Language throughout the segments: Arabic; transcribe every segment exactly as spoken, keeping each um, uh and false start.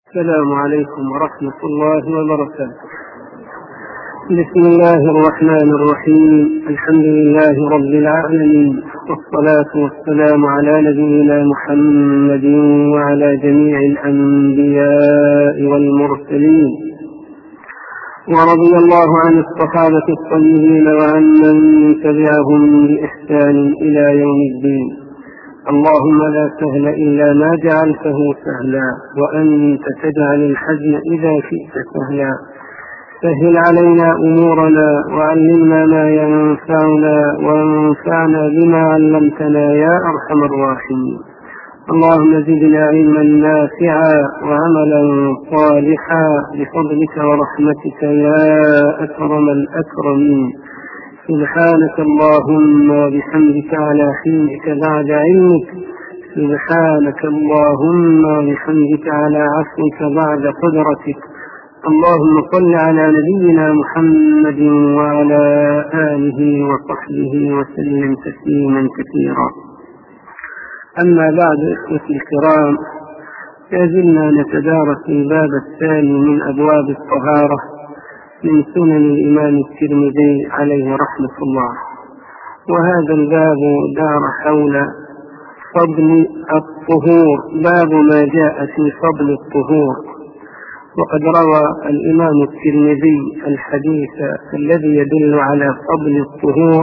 السلام عليكم ورحمة الله وبركاته. بسم الله الرحمن الرحيم. الحمد لله رب العالمين، والصلاة والسلام على نبينا محمد وعلى جميع الأنبياء والمرسلين، ورضي الله عن الصحابة الطيبين وعن من تبعهم بإحسان إلى يوم الدين. اللهم لا سهل إلا ما جعلته سهلا، وأنت تجعل الحزن إذا شئت سهلا. سهل علينا أمورنا، وعلمنا ما ينفعنا، وانفعنا بما علمتنا يا أرحم الراحمين. اللهم زدنا علما نافعا وعملا صالحا بفضلك ورحمتك يا أكرم الأكرمين. سبحانك اللهم وبحمدك على حلمك بعد علمك، سبحانك اللهم وبحمدك على عفوك بعد قدرتك. اللهم صل على نبينا محمد وعلى آله وصحبه وسلم تسليما كثيرا. أما بعد، إخوتي الكرام، لازلنا نتدارس الباب الثاني من أبواب الطهارة من سنن الإمام الترمذي عليه رحمة الله، وهذا الباب دار حول فضل الطهور، باب ما جاء في فضل الطهور. وقد روى الإمام الترمذي الحديث الذي يدل على فضل الطهور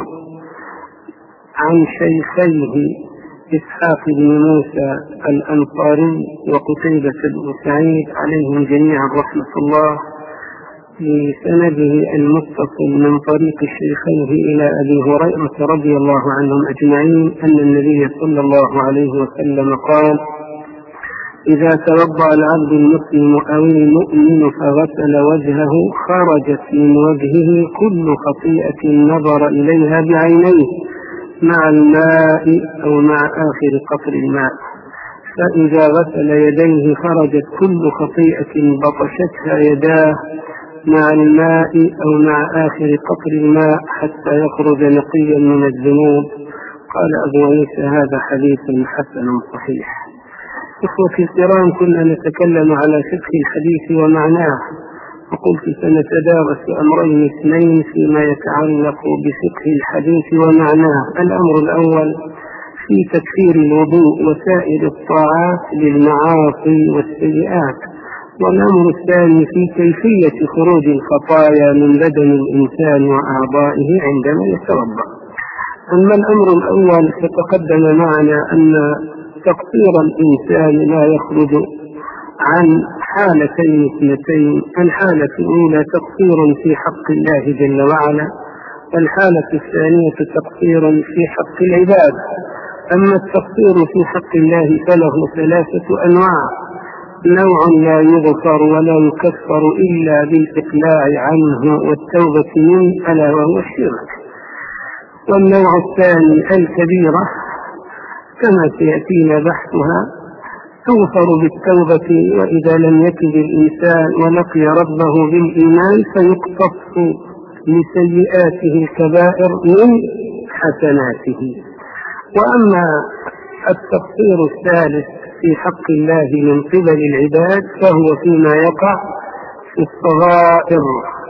عن شيخيه إسحاق بن موسى الأنصاري وقتيبة بن سعيد عليهم جميعا رحمة الله، بسنده المتصل من طريق شيخيه إلى أبي هريرة رضي الله عنهم أجمعين أن النبي صلى الله عليه وسلم قال: إذا توضأ العبد المسلم أو المؤمن فغسل وجهه خرجت من وجهه كل خطيئة نظر إليها بعينيه مع الماء أو مع آخر قطر الماء، فإذا غسل يديه خرجت كل خطيئة بطشتها يداه مع الماء أو مع آخر قطر الماء حتى يخرج نقيا من الذنوب. قال أبو عيسى: هذا حديث حسن صحيح. إخوتي الكرام، كنا نتكلم على فقه الحديث ومعناه، وقلت سنتدارس أمرين اثنين فيما يتعلق بفقه الحديث ومعناه. الأمر الأول في تكفير الوضوء وسائر الطاعات للمعاصي والسيئات، والأمر الثاني في كيفية خروج الخطايا من بدن الإنسان وأعضائه عندما يتوضأ. أما الأمر الأول فتقدم معنا أن تقصير الإنسان لا يخرج عن حالتين اثنتين: الحالة الأولى تقصير في حق الله جل وعلا، والحالة الثانية تقصير في حق العباد. أما التقصير في حق الله فله ثلاثة أنواع: نوع لا يغفر ولا يكفر إلا بالإقلاع عنه والتوبة منه، ألا وهو الشرك. والنوع الثاني الكبيرة كما سيأتينا بحثها، تغفر بالتوبة، وإذا لم يتب الإنسان ولقي ربه بالإيمان فيقتص لسيئاته الكبائر من حسناته. وأما التقصير الثالث في حق الله من قبل العباد فهو فيما يقع في الصغائر،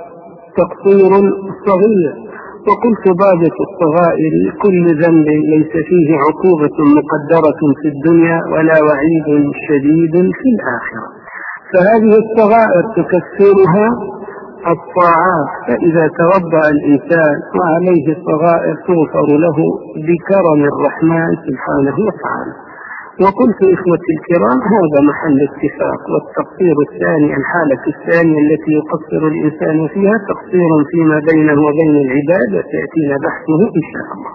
تقصير صغير. وقلت ضابط الصغائر كل ذنب ليس فيه عقوبة مقدرة في الدنيا ولا وعيد شديد في الآخرة، فهذه الصغائر تكفرها الطاعات. فإذا توضأ الإنسان وعليه الصغائر تغفر له بكرم الرحمن سبحانه وتعالى. وقلت إخوتي الكرام هذا محل اتفاق. والتقصير الثاني، الحالة الثانية التي يقصر الإنسان فيها، تقصير فيما بينه وبين العباد، وسيأتينا بحثه إن شاء الله.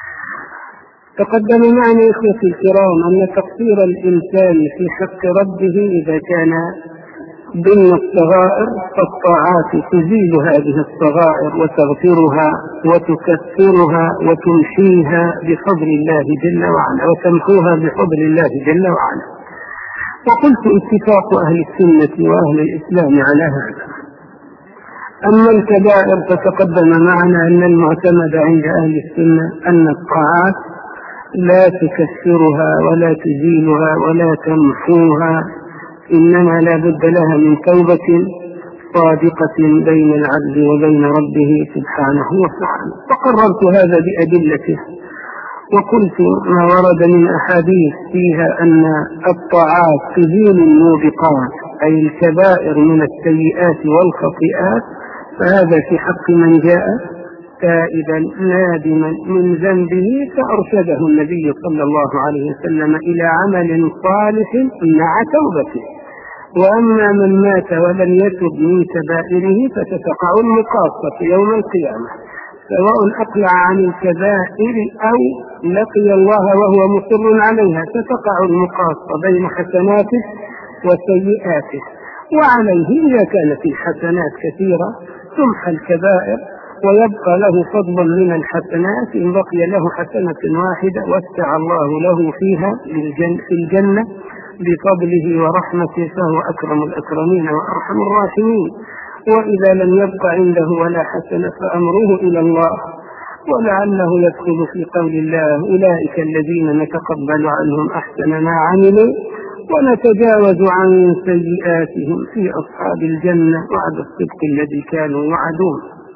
تقدم معنا إخوتي الكرام أن تقصير الإنسان في حق ربه إذا كان ضمن الصغائر فالطاعات تزيل هذه الصغائر وتغفرها وتكثرها وتمحيها بفضل الله جل وعلا، وتمحوها بفضل الله جل وعلا. وقلت اتفاق أهل السنة وأهل الإسلام على هذا. أما الكبائر فتقدم معنا أن المعتمد عند أهل السنة أن الطاعات لا تكثرها ولا تزيلها ولا تمحوها إنما لا بد لها من توبة صادقة بين العبد وبين ربه سبحانه وتعالى. فقررت هذا بأدلته، وقلت ما ورد من أحاديث فيها أن الطاعات تزيل الموبقات أي الكبائر من السيئات والخطيئات، فهذا في حق من جاء تائبا نادما من ذنبه فأرشده النبي صلى الله عليه وسلم إلى عمل صالح مع توبته. وأما من مات ولم يتب من كبائره فتتقع المقاصة يوم القيامة، سواء أقلع عن الكبائر أو لقي الله وهو مصر عليها، فتقع المقاصة بين حسناته وسيئاته. وعليه إذا كانت الحسنات كثيرة تمحى الكبائر ويبقى له فضل من الحسنات، إن بقي له حسنة واحدة وسع الله له فيها في الجنة بفضله ورحمته، فهو أكرم الأكرمين وأرحم الراحمين. وإذا لم يبق عنده ولا حسنة فأمره إلى الله، ولعله يدخل في قول الله أولئك الذين نتقبل عنهم أحسن ما عملوا ونتجاوز عن سيئاتهم في أصحاب الجنة وعد الصدق الذي كانوا يوعدون.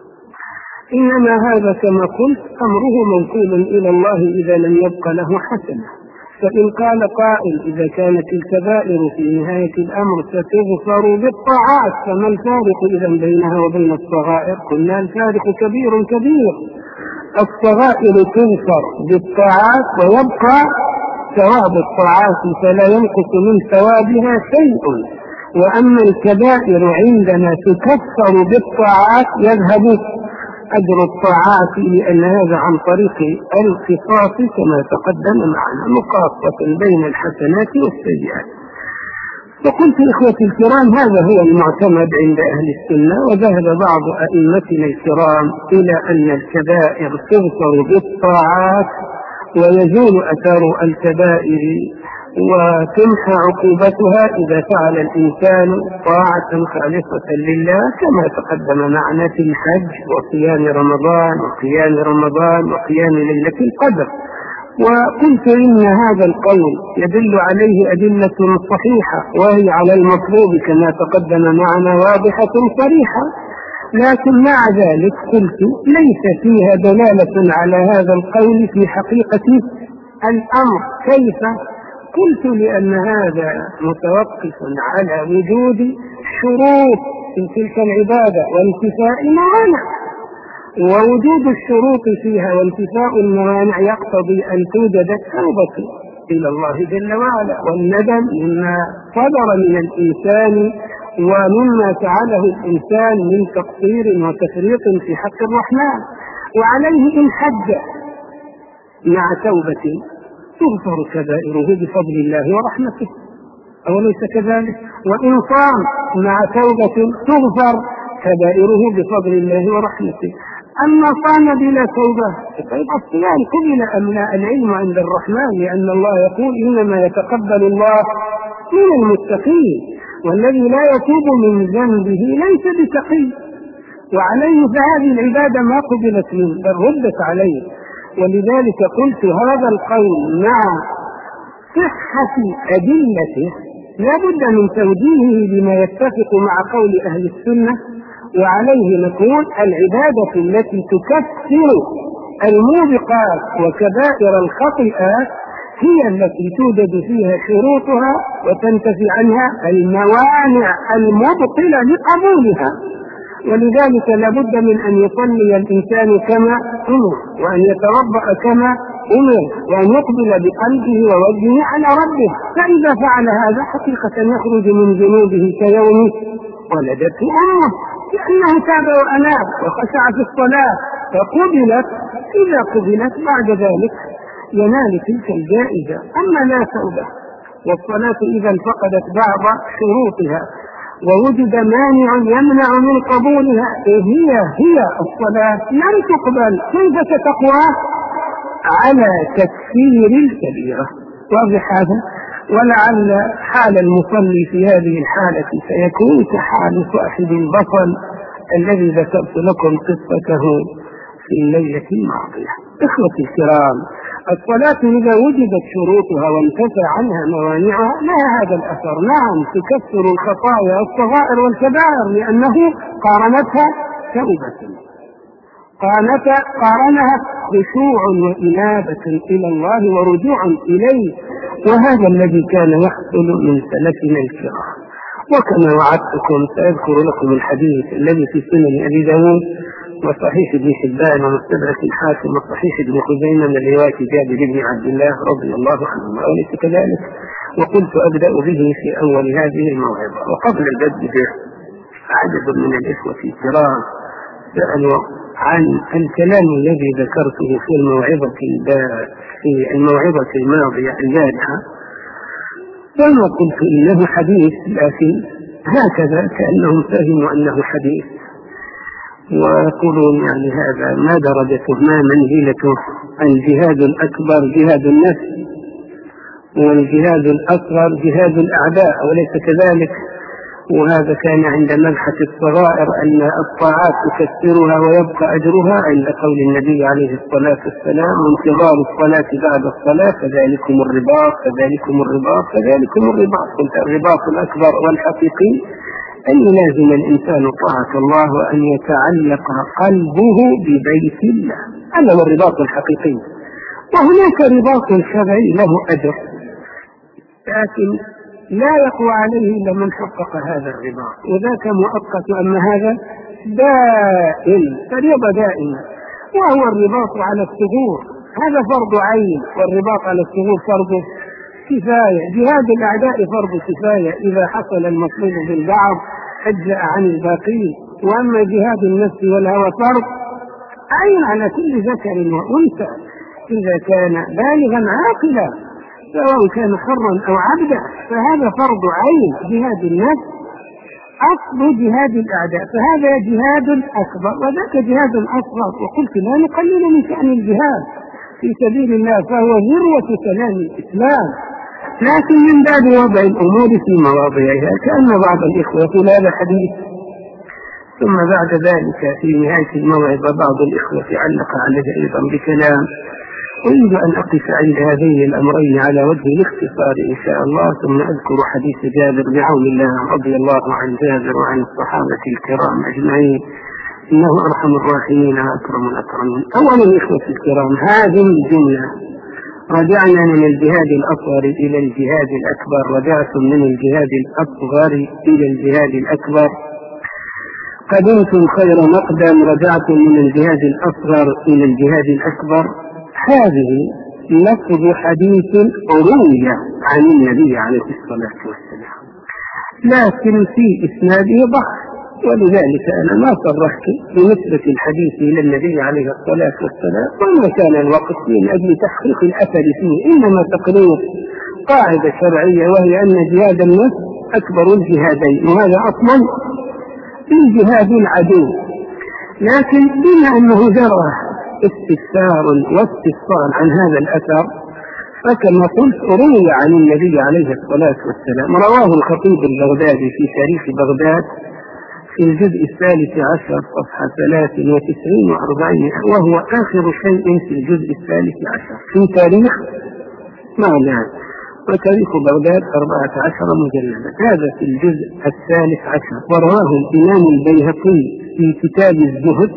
إنما هذا كما قلت أمره موكول إلى الله إذا لم يبق له حسنة. فإن قال قائل إذا كانت الكبائر في نهاية الأمر ستغفر بالطاعات فما الفارق إذا بينها وبين الصغائر؟ قلنا الفارق كبير كبير. الصغائر تغفر بالطاعات ويبقى ثواب الطاعات فلا ينقص من ثوابها شيء، وأما الكبائر عندما تكفر بالطاعات يذهب أجر الطاعات، لأن هذا عن طريق القصاص كما تقدم معنا، مقاصة بين الحسنات والسيئات. وقلت إخوتي الكرام هذا هو المعتمد عند أهل السنة، وذهب بعض أئمتنا الكرام إلى أن الكبائر تغفر بالطاعات ويزول أثر الكبائر وتمحى عقوبتها إذا فعل الإنسان طاعة خالصة لله، كما تقدم معنا في الحج وصيام رمضان وقيام رمضان وقيام ليلة القدر. وقلت إن هذا القول يدل عليه أدلة صحيحة وهي على المطلوب كما تقدم معنا واضحة صريحة، لكن مع ذلك قلت ليس فيها دلالة على هذا القول في حقيقة الأمر. كيف؟ قلت لأن هذا متوقف على وجود شروط في تلك العبادة وانتفاء موانع، ووجود الشروط فيها وانتفاء الموانع يقتضي أن توجد التوبة إلى الله جل وعلا والندم مما صدر من الإنسان ومما فعله الإنسان من تقصير وتفريط في حق الرحمن. وعليه إن حج مع توبة تغفر كبائره بفضل الله ورحمته، أوليس كذلك؟ وإن صام مع توبة تغفر كبائره بفضل الله ورحمته. أما صام بلا توبة طيب الصيام قبل أم لا؟ العلم عند الرحمن، لأن الله يقول إنما يتقبل الله من المتقين، والذي لا يتوب من ذنبه ليس بتقي، وعليه فهذه العبادة ما قبلت منه بل ردت عليه. ولذلك قلت هذا القول مع صحة أدلته لا بد من توجيهه بما يتفق مع قول أهل السنة، وعليه نقول العبادة التي تكفر الموبقات وكبائر الخطيئات هي التي توجد فيها شروطها وتنتفي عنها الموانع المبطلة لقبولها. ولذلك لابد من أن يصلي الإنسان كما أمر، وأن يتوضأ كما أمر، وأن يقبل بقلبه ووجهه على ربه. فإذا فعل هذا حقيقة يخرج من ذنوبه كيوم ولدته أمه، لأنه تاب وأناب وخشع في الصلاة فقبلت. إذا قبلت بعد ذلك ينال تلك الجائزة. أما لا توبة والصلاة إذا فقدت بعض شروطها ووجد مانع يمنع من قبولها هي هي الصلاة لم تقبل، كيف ستقوى على تكفير الكبيرة؟ واضح هذا؟ ولعل حال المصلي في هذه الحالة سيكون كحال صاحب البطل الذي ذكرت لكم قصته في الليلة الماضية. إخوتي الكرام، الصلاة إذا وجدت شروطها وانتفى عنها موانعها لها هذا الأثر. نعم تكفر الخطايا الصغائر والكبائر لأنه قارنتها توبة، قارنها خشوع وإنابة إلى الله ورجوع إليه، وهذا الذي كان يحصل من سلفنا الكرام. وكما وعدتكم سأذكر لكم الحديث الذي في سنن أبي داود وصحيح ابن حبان ومستدرك الحاكم وصحيح ابن خزيمة من رواية جابر بن عبد الله رضي الله عنه وأولئك كذلك، وقلت أبدأ به في أول هذه الموعظة. وقبل البدء به عدد من الإخوة الكرام سألوا عن الكلام الذي ذكرته في الموعظة في الموعظة الماضية البارحة، وما قلت إنه حديث، لكن هكذا كأنهم فهموا أنه حديث ويقولون يعني هذا ما درجته ما منزلته. الجهاد الأكبر جهاد النفس، والجهاد الأصغر جهاد الأعداء، وليس كذلك. وهذا كان عند مبحث الصغائر أن الطاعات تكثرها ويبقى أجرها عند قول النبي عليه الصلاة والسلام وانتظار الصلاة بعد الصلاة فذلكم الرباط فذلكم الرباط فذلكم الرباط. قلت الرباط الأكبر والحقيقي أن يلازم الإنسان طاعة الله وأن يتعلق قلبه ببيت الله، هذا هو الرباط الحقيقي. وهناك رباط شرعي له أجر لكن لا يقوى عليه إلا من حقق هذا الرباط، وذاك مؤقت أما هذا دائم، فريضة دائمة. وهو الرباط على الثغور، هذا فرض عين، والرباط على الثغور فرض كفاية. جهاد الأعداء فرض كفاية، إذا حصل المطلوب بالبعض أجزأ عن الباقين. وأما جهاد النفس والهوى فرض عين على كل ذكر وأنثى إذا كان بالغا عاقلا، سواء كان حرا أو عبدا، فهذا فرض عين. جهاد النفس أصل جهاد الأعداء، فهذا جهاد أكبر وذاك جهاد أصغر. وقلت لا نقلل من شأن الجهاد في سبيل الله، فهو ذروة سلام الإسلام، لكن من باب وضع الأمور في مواضعها، كأن بعض الإخوة يقول هذا حديث. ثم بعد ذلك في نهاية الموعظة بعض الإخوة علق عليه أيضا بكلام. أريد أن أقف عند هذين الأمرين على وجه الاختصار إن شاء الله، ثم أذكر حديث جابر بعون الله رضي الله عن جابر وعن الصحابة الكرام أجمعين، إنه أرحم الراحمين وأكرم الأكرمين. أولا الإخوة الكرام، هذه الجملة رجعنا من الجهاد الأصغر إلى الجهاد الأكبر، رجعتم من الجهاد الأصغر إلى الجهاد الأكبر، قدمتم خير مقدم، رجعتم من الجهاد الأصغر إلى الجهاد الأكبر. هذه لفظ حديث روي عن النبي عليه الصلاة والسلام، لكن في إسناده ضعف، ولذلك أنا ما صرحت بنسبة الحديث إلى النبي عليه الصلاة والسلام، وما كان الوقت من أجل تحقيق الأثر فيه، إنما تقرير قاعدة شرعية، وهي أن جهاد النفس أكبر الجهادين، وهذا أصلا من جهاد العدو. لكن بما أنه جرى استفسار واستفصال عن هذا الأثر، فكما قلت روي عن النبي عليه الصلاة والسلام. رواه الخطيب البغدادي في تاريخ بغداد في الجزء الثالث عشر صفحة ثلاث وتسعين وأربعين، وهو آخر شيء في الجزء الثالث عشر في تاريخ بغداد، وتاريخ بغداد أربعة عشر مجلدا، هذا في الجزء الثالث عشر. ورواه الإمام البيهقي في كتاب الزهد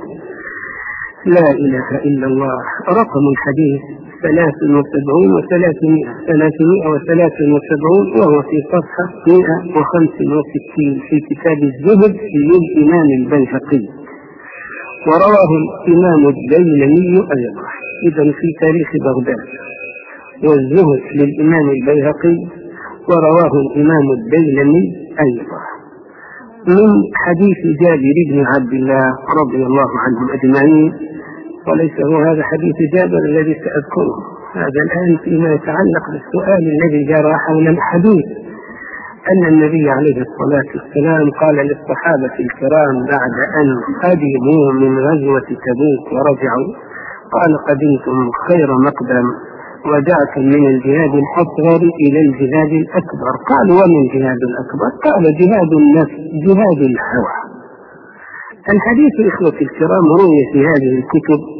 لا إله إلا الله، رقم الحديث ثلاث وسبعون وثلاثمائة ثلاثمائة وثلاث وسبعون، وهو في صفحة مائة وخمس وستين في كتاب الزهد للإمام البيهقي. ورواه الإمام الديلمي أيضا، إذن في تاريخ بغداد والزهد للإمام البيهقي، ورواه الإمام الديلمي أيضا من حديث جابر بن عبد الله رضي الله عنهم أجمعين. وليس هو هذا حديث جابر الذي سأذكره، هذا الآن فيما يتعلق بالسؤال الذي جرى حول الحديث، أن النبي عليه الصلاة والسلام قال للصحابة الكرام بعد أن قدموا من غزوة تبوك ورجعوا، قال قدمتم خير مقدم، رجعتم من الجهاد الأصغر إلى الجهاد الأكبر. قال ومن جهاد الأكبر؟ قال جهاد النفس، جهاد الهوى. الحديث إخوة الكرام روي في هذه الكتب،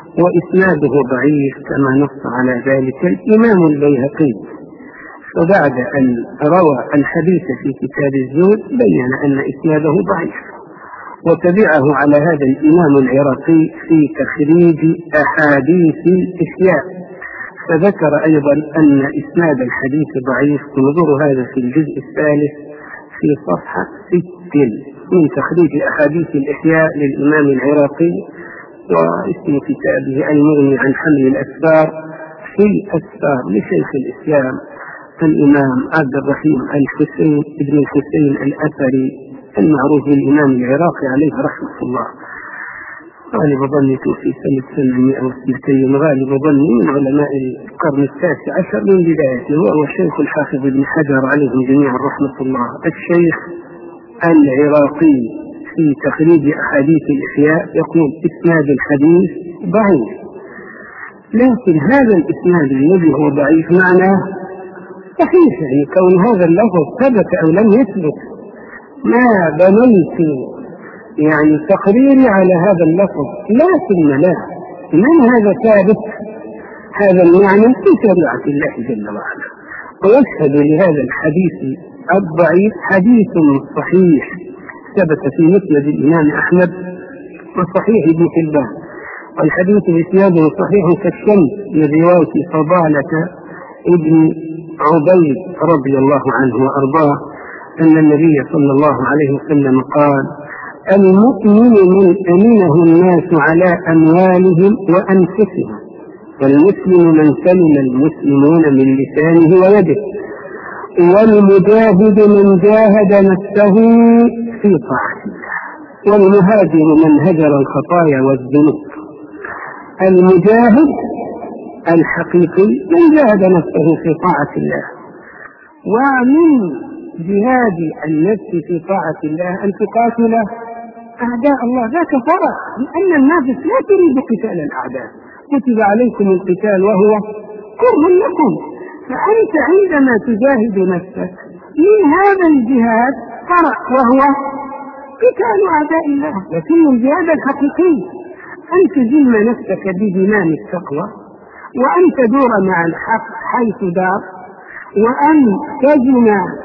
وإسناده ضعيف كما نص على ذلك الإمام البيهقي. فبعد أن روى الحديث في كتاب الزهد بين أن إسناده ضعيف، وتبعه على هذا الإمام العراقي في تخريج أحاديث الإحياء، فذكر أيضا أن إسناد الحديث ضعيف. انظروا هذا في الجزء الثالث في صفحة ست من تخريج أحاديث الإحياء للإمام العراقي، واسم كتابه المغني عن حمل الأسفار في الأسفار لشيخ الإسلام الإمام عبد الرحيم الحسين ابن الحسين الأثري المعروف بالإمام العراقي عليه رحمة الله. غالب ظني توفي سنة ثمانمائة واثنين، غالب ظني من علماء القرن التاسع عشر من بدايته، وهو الشيخ الحافظ ابن حجر عليهم جميعا رحمة الله. الشيخ العراقي في تخريج أحاديث الإحياء يقول إسناد الحديث ضعيف، لكن هذا الإسناد الذي هو ضعيف معناه صحيح، يعني كون هذا اللفظ ثبت أو لم يثبت ما بنيت يعني تقريري على هذا اللفظ، لكن لا من هذا ثابت هذا المعنى في شريعة الله جل وعلا. ويشهد لهذا الحديث الضعيف حديث صحيح ثبت في مسند الإمام أحمد وصحيح ابن حبان، والحديث بإسناده صحيح كالشمس من رواية فضالة ابن عبيد رضي الله عنه وأرضاه أن النبي صلى الله عليه وسلم قال: المؤمن من أمنه الناس على أموالهم وأنفسهم، والمسلم من سلم المسلمون من لسانه ويده، والمجاهد من جاهد نفسه في طاعة الله، والمهاجر من هجر الخطايا والذنوب. المجاهد الحقيقي من جاهد نفسه في طاعة الله. ومن جهاد النفس في طاعة الله أن تقاتل أعداء الله، ذاك فرق، لأن النفس لا تريد قتال الأعداء، كتب عليكم القتال وهو كره لكم، فأنت عندما تجاهد نفسك من هذا الجهاد فرق وهو قتال أعداء الله. لكن الجهاد الحقيقي أن تزم نفسك بزمام التقوى، وأن تدور مع الحق حيث دار، وأن تزن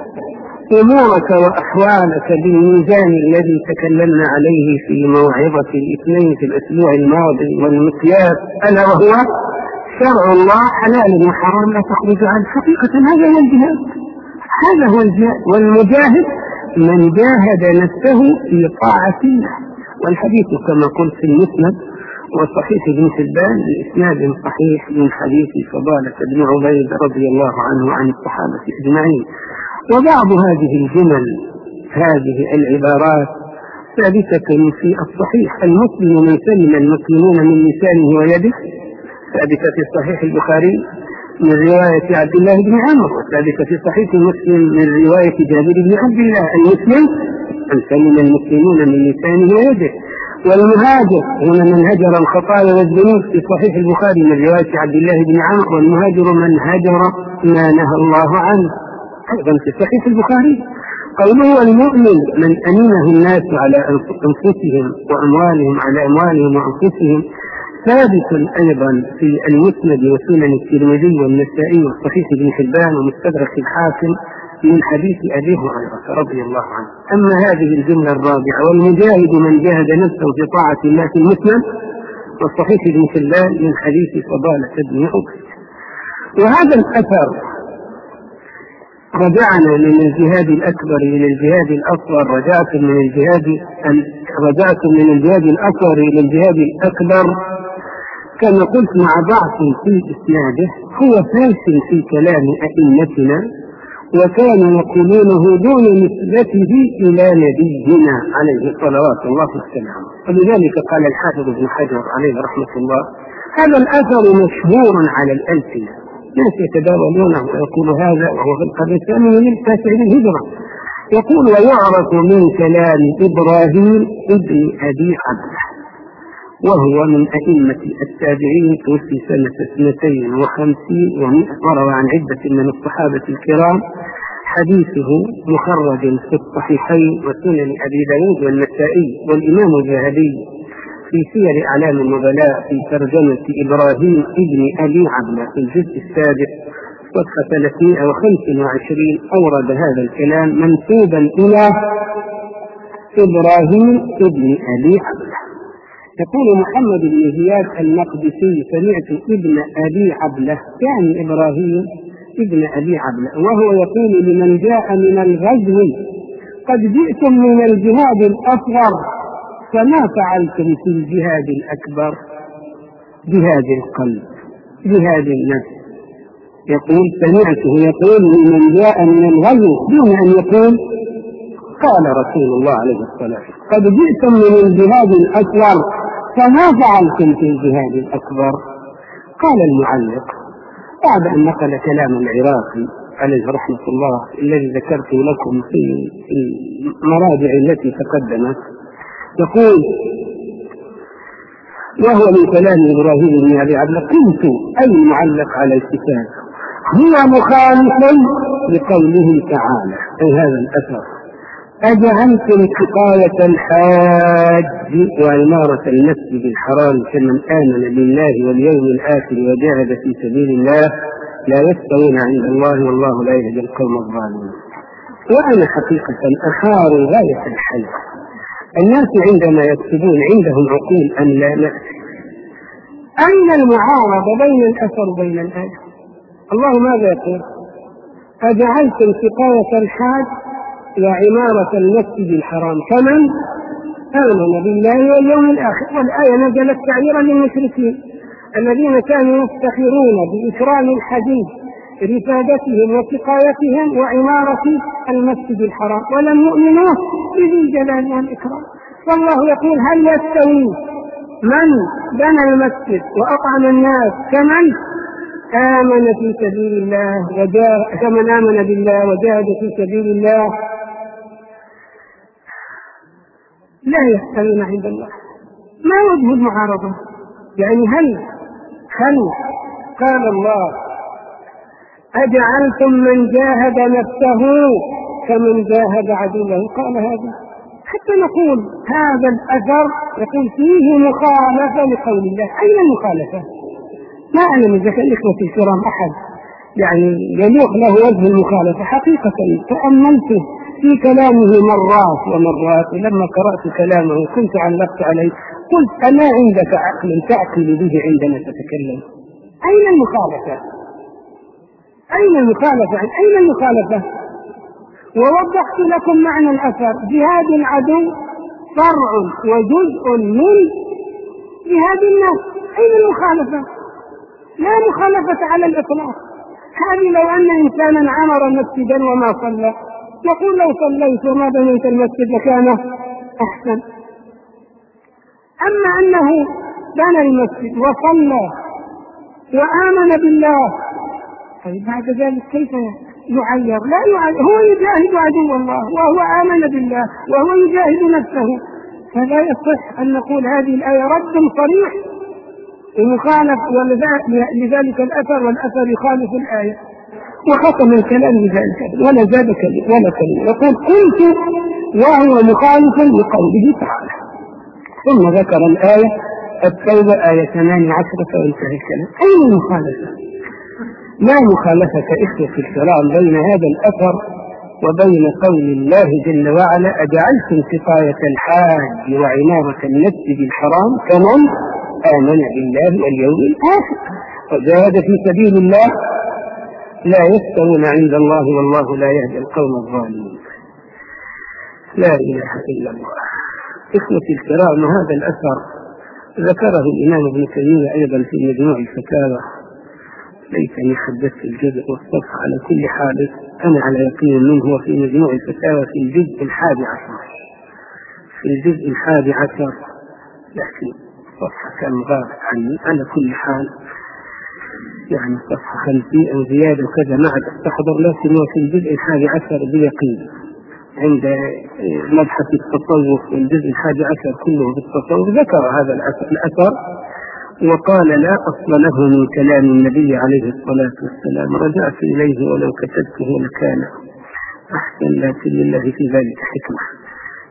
أمورك وأحوالك بالميزان الذي تكلمنا عليه في موعظة الاثنين في الأسبوع الماضي، والمقياس ألا وهو شرع الله حلال وحرام لا تخرج عن حقيقة. هذا هو الجهاد، هذا هو الجهاد. والمجاهد من جاهد نفسه في طاعة الله. والحديث كما قلت في المسند وصحيح ابن حبان بإسناد صحيح من حديث فضالة بن عبيد رضي الله عنه عن الصحابة أجمعين. وبعض هذه الجمل هذه العبارات ثابتة في الصحيح: المسلم من سلم المسلمون من لسانه ويده، ثابتة في صحيح البخاري من رواية عبد الله بن عمرو، وثابتة في صحيح مسلم من رواية جابر بن عبد الله: المسلم من سلم المسلمون من لسانه ويده. والمهاجر هنا من هجر الخطايا والذنوب في صحيح البخاري من رواية عبد الله بن عمرو: والمهاجر من هجر ما نهى الله عنه، أيضا في صحيح البخاري. قوله المؤمن من أمنه الناس على أنفسهم وأموالهم على أموالهم وأنفسهم ثابت أيضا في المسند وسنن الترمذي والنسائي وصحيح ابن حبان ومستدرك الحاكم من حديث أبي هريرة رضي الله عنه. أما هذه الجملة الرابعة: والمجاهد من جاهد نفسه في طاعة الله في المسند وصحيح ابن حبان من حديث فضالة بن عبيد. وهذا الأثر رجعنا من الجهاد الأكبر إلى الجهاد الأصغر، رجعت من الجهاد رجعت من الجهاد الأصغر إلى الجهاد الأكبر كما قلت مع ضعف في إسناده. هو فاشل في كلام أئمتنا وكانوا يقولونه دون نسبته إلى نبينا عليه صلوات الله والسلام. ولذلك قال الحافظ ابن حجر عليه رحمة الله: هذا الأثر مشهور على الألسنة، ناس يتداولونه ويقول هذا، وهو في القرن الثاني من التاسع للهجرة. يقول: ويعرف من كلام إبراهيم ابن أبي عبده، وهو من أئمة التابعين، توفي سنة اثنتين وخمسين ومئة، وروى عن عدة من الصحابة الكرام. حديثه مخرج في الصحيحين وسنن أبي داود والنسائي. والإمام الذهبي في سير أعلام النبلاء في ترجمة إبراهيم ابن أبي عبلة في الجزء السادس صفحة ثلاثمائة وخمسة وعشرين أورد هذا الكلام منسوبا إلى إبراهيم ابن أبي عبلة. يقول محمد بن زياد المقدسي: سمعت ابن أبي عبلة يعني إبراهيم ابن أبي عبلة وهو يقول لمن جاء من الغزو: قد جئتم من الجهاد الأصغر فما فعلتم في الجهاد الأكبر؟ جهاد القلب، جهاد النفس. يقول سمعته يقول لمن جاء من الغزو دون أن يقول قال رسول الله عليه الصلاة والسلام: قد جئتم من الجهاد الأكبر فما فعلتم في الجهاد الأكبر؟ قال المعلق بعد أن نقل كلام العراقي عليه رحمة الله الذي ذكرت لكم في المراجع التي تقدمت، يقول وهو من كلام إبراهيم بن أبي عبلة: قلت أي المعلق على الكتاب هو مخالف لقوله تعالى أي هذا الأثر: أجعلتم سقاية الحاج وعمارة المسجد الحرام كمن آمن بالله واليوم الآخر وجاهد في سبيل الله لا يستوون عند الله والله لا يهدي القوم الظالمين. وأنا حقيقة أحار غاية الحل. الناس عندما يكتبون عندهم عقول أم لا نأتي؟ أين المعارضة بين الأثر وبين الآية؟ الله ماذا يقول؟ أجعلتم سقاية الحاج وعمارة المسجد الحرام كمن آمن بالله واليوم الآخر. والآية نزلت تعيرا للمشركين الذين كانوا يفتخرون بإكرام الحديث رفادتهم وسقايتهم وعمارة المسجد الحرام ولم يؤمنوا بذي الجلال والإكرام. والله يقول: هل يستوي من بنى المسجد وأطعم الناس كمن آمن في سبيل الله وجاهد كمن آمن بالله وجاهد في سبيل الله؟ لا يستوون عند الله. ما وجه المعارضة؟ يعني هل هل قال الله: أجعلتم من جاهد نفسه كمن جاهد عدوه؟ قال هذا حتى نقول هذا الأثر يقول فيه مخالفة لقول الله. أين المخالفة؟ ما أعلم إذا كان الإخوة الكرام أحد يعني يلوح له وجه المخالفة. حقيقة تأملت في كلامه مرات ومرات، ولما قرأت كلامه كنت علقت عليه قلت: أما عندك عقل تعقل به عندما تتكلم؟ أين المخالفة؟ أين المخالفة؟ أين المخالفة؟ ووضحت لكم معنى الأثر: جهاد العدو فرع وجزء من جهاد النفس. أين المخالفة؟ لا مخالفة على الإطلاق. هذه لو أن إنسانا عمر مسجدا وما صلى يقول: لو صليت وما بنيت المسجد لكان أحسن. أما أنه بنى المسجد وصلى وآمن بالله، طيب بعد ذلك كيف يعير؟ لا يعير. هو يجاهد عدو الله وهو آمن بالله وهو يجاهد نفسه. فلا يصح أن نقول هذه الآية رد صريح ومخالف لذلك الأثر والأثر يخالف الآية. وختم الكلام بذلك ولا زاد ولا كلمة. يقول: قلت وهو مخالف لقوله تعالى. ثم ذكر الآية التوبة آية ثمانية عشرة وانتهى الكلام. أين المخالفة؟ لا مخالفة إخوة الكرام بين هذا الأثر وبين قول الله جل وعلا: أجعلتم سقاية الحاج وعمارة المسجد الحرام كمن آمن بالله واليوم الآخر وجاهد في سبيل الله لا يستوون عند الله والله لا يهدي القوم الظالمين. لا إله إلا الله. إخوتي الكرام، هذا الأثر ذكره الإمام ابن تيمية أيضا في مجموع الفتاوى. ليتني حدثت الجزء والصفحة. على كل حال أنا على يقين منه في مجموع الفتاوى في الجزء الحادي عشر في الجزء الحادي عشر لكن صفحة كان غاب عني. على كل حال يعني صفحة خمسين أو زيادة وكذا ما عاد أستحضر، لكن هو في الجزء الحادي عشر بيقين عند مبحث التصوف. الجزء الحادي عشر كله بالتصوف ذكر هذا الأثر وقال: لا أصل له من كلام النبي عليه الصلاة والسلام، رجعت إليه ولو كتبته لكان أحسن، لكن لله في ذلك حكمة.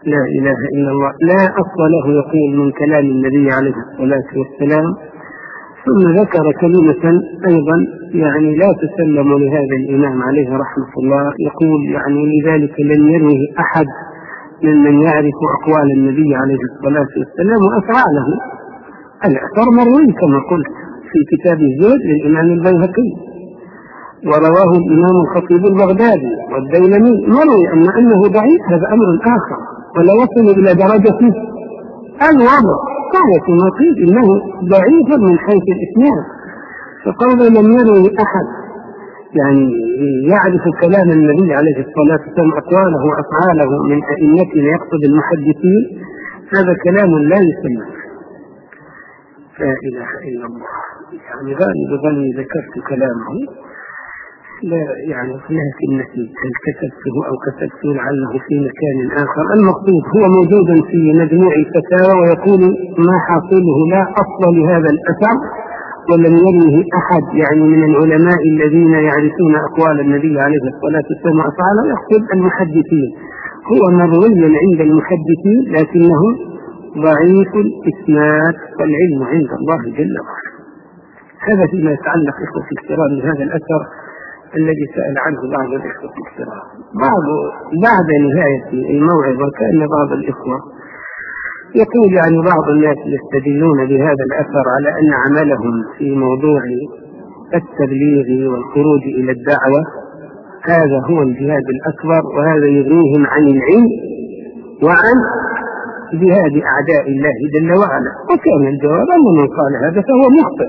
لا إله إلا الله لا أصل له يقول من كلام النبي عليه الصلاة والسلام. ثم ذكر كلمة أيضا يعني لا تسلم لهذا الإمام عليه رحمة الله، يقول يعني لذلك لم يروه أحد ممن يعرف أقوال النبي عليه الصلاة والسلام وأفعاله. الأثر مروي كما قلت في كتاب الزهد للإمام البيهقي، ورواه الإمام الخطيب البغدادي والديلمي مروي، أما أنه ضعيف هذا أمر آخر ولا يصل إلى درجة الوضع. قال كما قيل إنه ضعيف من حيث الإسناد، فقال لم يروي أحد يعني يعرف كلام النبي عليه الصلاة والسلام أقواله وأفعاله من أئمتنا يقصد المحدثين، هذا كلام لا يسلم. لا إله إلا الله. يعني غالب ظني ذكرت كلامه لا يعني لكن نسيت هل كتبته أو كتبته لعله في مكان آخر. المقصود هو موجود في مجموع الفتاوى، ويقول ما حاصله لا أصل لهذا الأثر ولم يروه أحد يعني من العلماء الذين يعرفون أقوال النبي عليه الصلاة والسلام وأفعاله، يقصد المحدثين. هو مروي عند المحدثين لكنه ضعيف الإسناد والعلم عند الله جل وعلا. هذا فيما يتعلق إخوة الكرام بهذا الأثر الذي سأل عنه بعض الإخوة الكرام. بعض بعد نهاية الموعظة كان بعض الإخوة يقول يعني بعض الناس يستدلون بهذا الأثر على أن عملهم في موضوع التبليغ والخروج إلى الدعوة هذا هو الجهاد الأكبر، وهذا يغنيهم عن العلم وعن جهاد أعداء الله جل وعلا. وكان الجواب أن من قال هذا فهو مخطئ،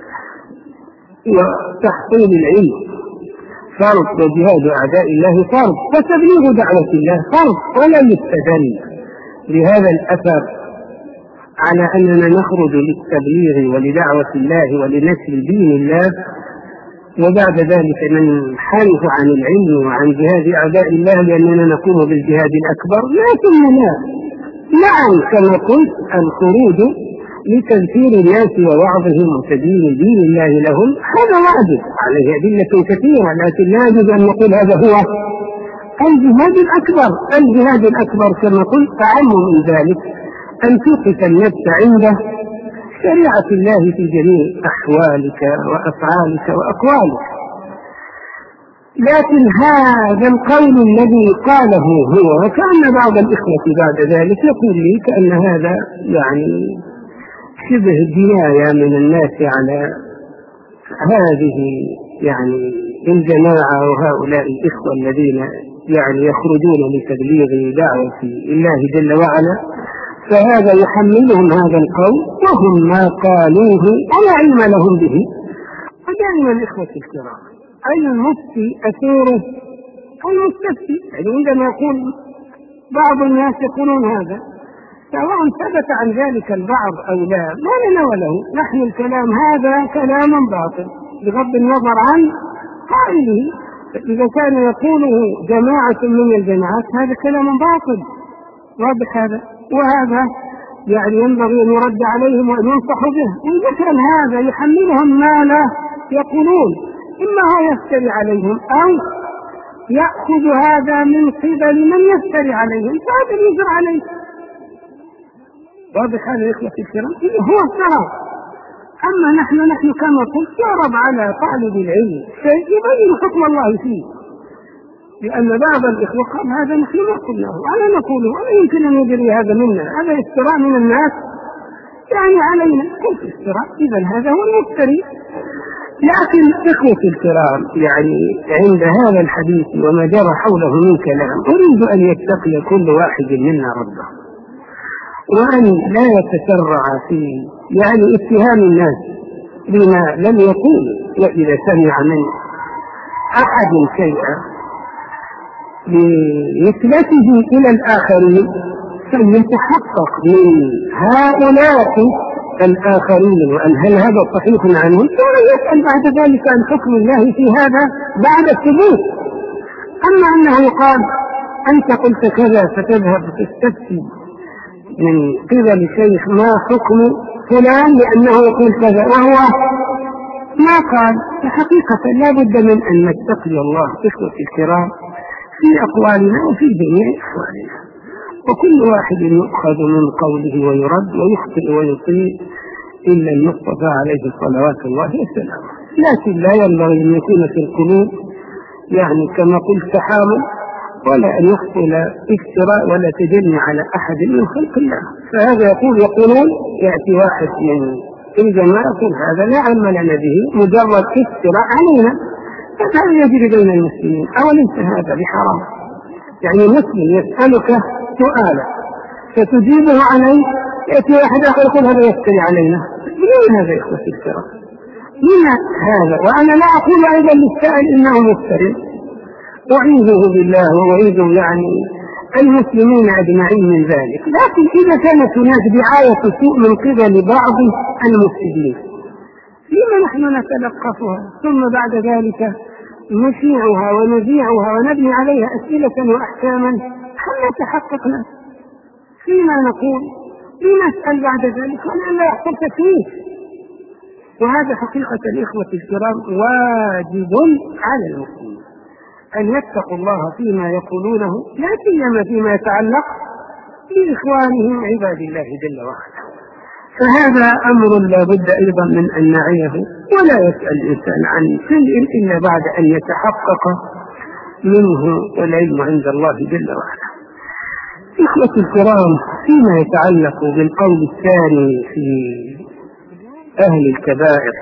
وتحصيل العلم فرض وجهاد أعداء الله فرض وتبليغ دعوة الله فرض، ولا يستدل بهذا الأثر على أننا نخرج للتبليغ ولدعوة الله ولنشر دين الله وبعد ذلك ننحرف عن العلم وعن جهاد أعداء الله لأننا نقوم بالجهاد الأكبر. لكننا نعم كما قلت الخروج لتذكير الناس ووعظهم وتبيين دين الله لهم هذا واجب عليه أدلة كثيرة، لكن لا يجب أن نقول هذا هو الجهاد الأكبر. الجهاد الأكبر كما قلت أعم من ذلك أن توقف النفس عنده شريعة الله في جميع أحوالك وأفعالك وأقوالك. لكن هذا القول الذي قاله هو كأن بعض الإخوة بعد ذلك يقول لي كأن هذا يعني شبه جناية من الناس على هذه يعني الجماعة وهؤلاء الإخوة الذين يعني يخرجون لتبليغ دعوة الله جل وعلا، فهذا يحملهم هذا القول وهم ما قالوه ولا علم لهم به. ودائما الإخوة الكرام المفتي أثوره المستفتي، يعني عندما يقول بعض الناس يقولون هذا سواء ثبت عن ذلك البعض أو لا ما لنا وله، نحن الكلام هذا كلام باطل بغض النظر عن قائله. إذا كان يقوله جماعة من الجماعات هذا كلام باطل واضح هذا، وهذا يعني ينبغي أن يرد عليهم وأن ينصحوا به. وإذا كان هذا يحملهم ما لا يقولون إما هو يفتري عليهم أو يأخذ هذا من قبل من يفتري عليهم فهذا يجر عليه. واضح هذا يا إخوتي الكرام هو الصراط. أما نحن نحن كما قلت يعرض على طالب العلم شيء يبين حكم الله فيه، لأن بعض الإخوة قال هذا نحن ما قلناه ولا نقوله ولا يمكن أن يجري هذا منا، هذا افتراء من الناس يعني علينا. كيف افتراء؟ إذا هذا هو المفتري. لكن إخوتي الكرام يعني عند هذا الحديث وما جرى حوله من كلام أريد أن يتقي كل واحد منا ربه، وأن لا يتسرع في يعني اتهام الناس بما لم يقول. وإذا سمع من أحد شيئا بنسبته إلى الآخرين فليتحقق من هؤلاء الآخرين وأن هل هذا صحيح عنهم، ثم يسأل بعد ذلك عن حكم الله في هذا بعد الثبوت. أما أنه يقال أنت قلت كذا فتذهب تستفتي من قبل شيخ ما حكم فلان لأنه يقول كذا وهو ما قال، فحقيقة لا بد من أن نتقي الله إخوتي الكرام في أقوالنا وفي جميع أحوالنا. وكل واحد يؤخذ من قوله ويرد ويخطئ ويصيب إلا المصطفى عليه صلوات الله وسلامه. لكن لا ينبغي أن يكون في القلوب يعني كما قلت تحامل، ولا أن يحصل افتراء ولا تجني على أحد من خلق الله. فهذا يقول يقولون يأتي واحد من الجماعة يقول هذا لا عمل لنا به مجرد افتراء علينا، فهذا يجري بين المسلمين. أوليس هذا بحرام؟ يعني مسلم يسألك سؤالا فتجيبه عليه، يأتي واحد آخر يقول هذا يفتري علينا. من هذا يخلص افتراء؟ من هذا؟ وأنا لا أقول أيضا للسائل إنه مفتري، أعيذه بالله وأعيذ يعني المسلمين أجمعين من ذلك. لكن إذا كانت هناك دعاية سوء من قبل بعض المفسدين لما نحن نتلقفها ثم بعد ذلك نشيعها ونذيعها ونبني عليها أسئلة وأحكاما حتى تحققنا فيما نقول لنسأل بعد ذلك وأن لا يحصل تكليف. وهذا حقيقة الإخوة الكرام واجب على المسلمين أن يتقوا الله فيما يقولونه، لا سيما فيما يتعلق بإخوانهم عباد الله جل وعلا. فهذا أمر لا بد أيضا من أن نعيه، ولا يسأل الإنسان عن شيء إلا بعد أن يتحقق منه والعلم عند الله جل وعلا. إخوة الكرام، فيما يتعلق بالقول الثاني في أهل الكبائر